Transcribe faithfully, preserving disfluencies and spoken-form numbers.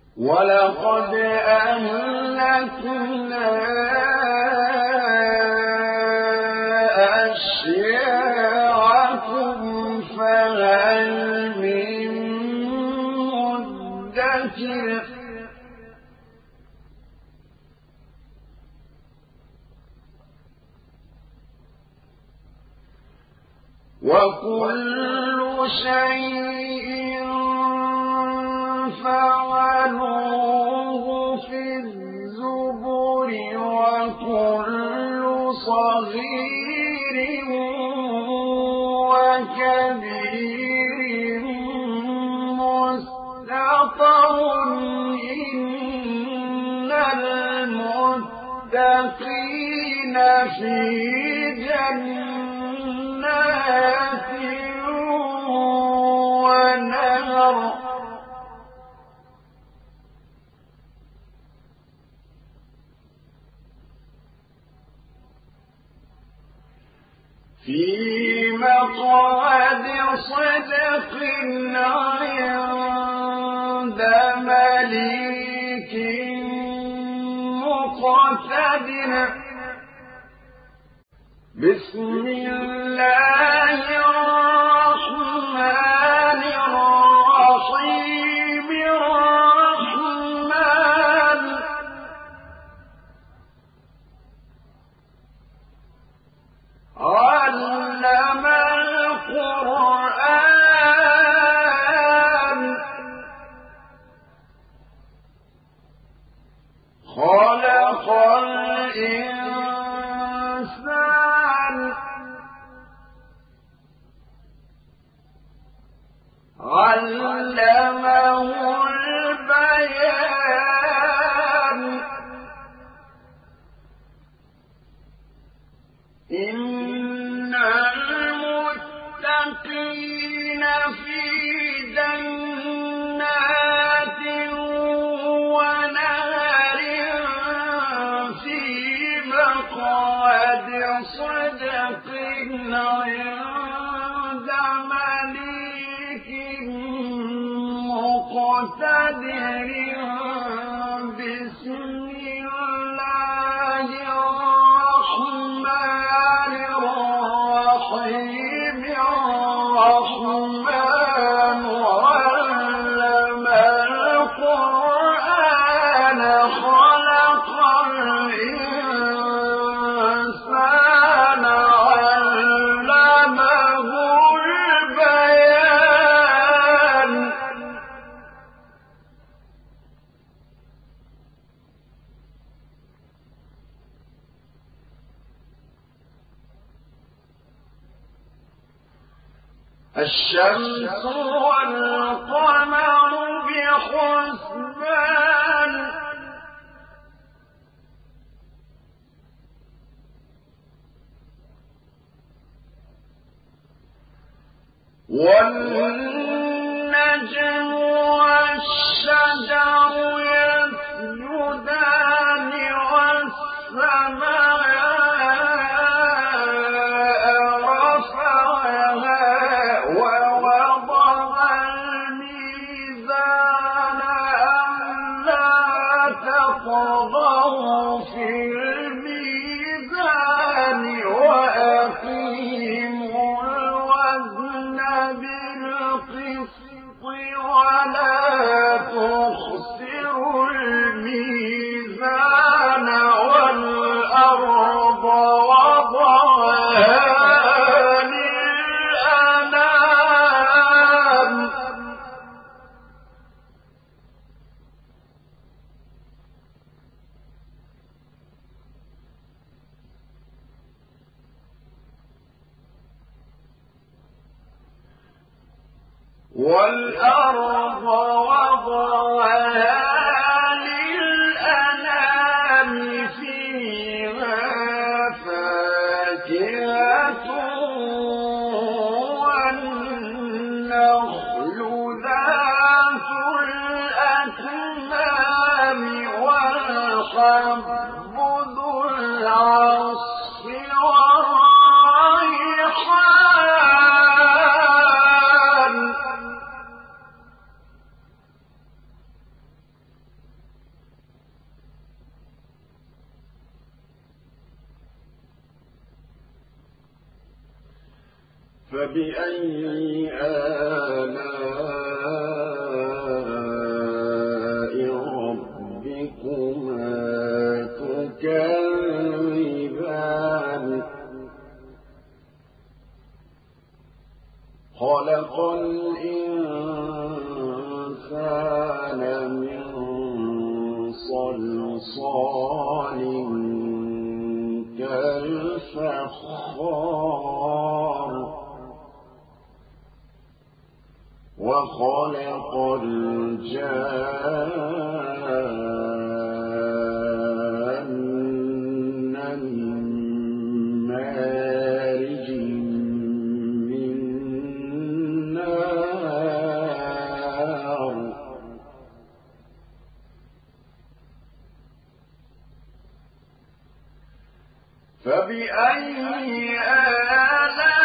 ولقد أهلكنا أشياعكم فهل من مدكر وكل شيء فعلوه في الزبر وكل صغير وكبير مستطر إن المتقين في جنات ونهر في مقعد صدق عند مليك مقتدر. بسم الله الرحمن الرحيم. الرحمن علم القرآن خلق الإنسان علمه البيان. إن المتقين في جنات ونهر في مقعد صدق عند مليك مقتدر. بسم الله الرحمن الرحيم. الرحمن علم القرآن خلق الإنسان علمه البيان. الشمس والقمر بحسبان والنجم والشجر يسجدان والسماء طغوا في الميزان وأقيموا الوزن بالقسط ولا تخسروا الميزان والأرض وضعها للأنام. والأرض وضعها للأنام فيها فاكهة والنخل ذات الأكمام والحب ذو العصف والريحان. فبأي آلاء ربكما تكذبان خلق الإنسان من صلصال كالفخار وخلق الجان من مارج من نار فبأي آلاء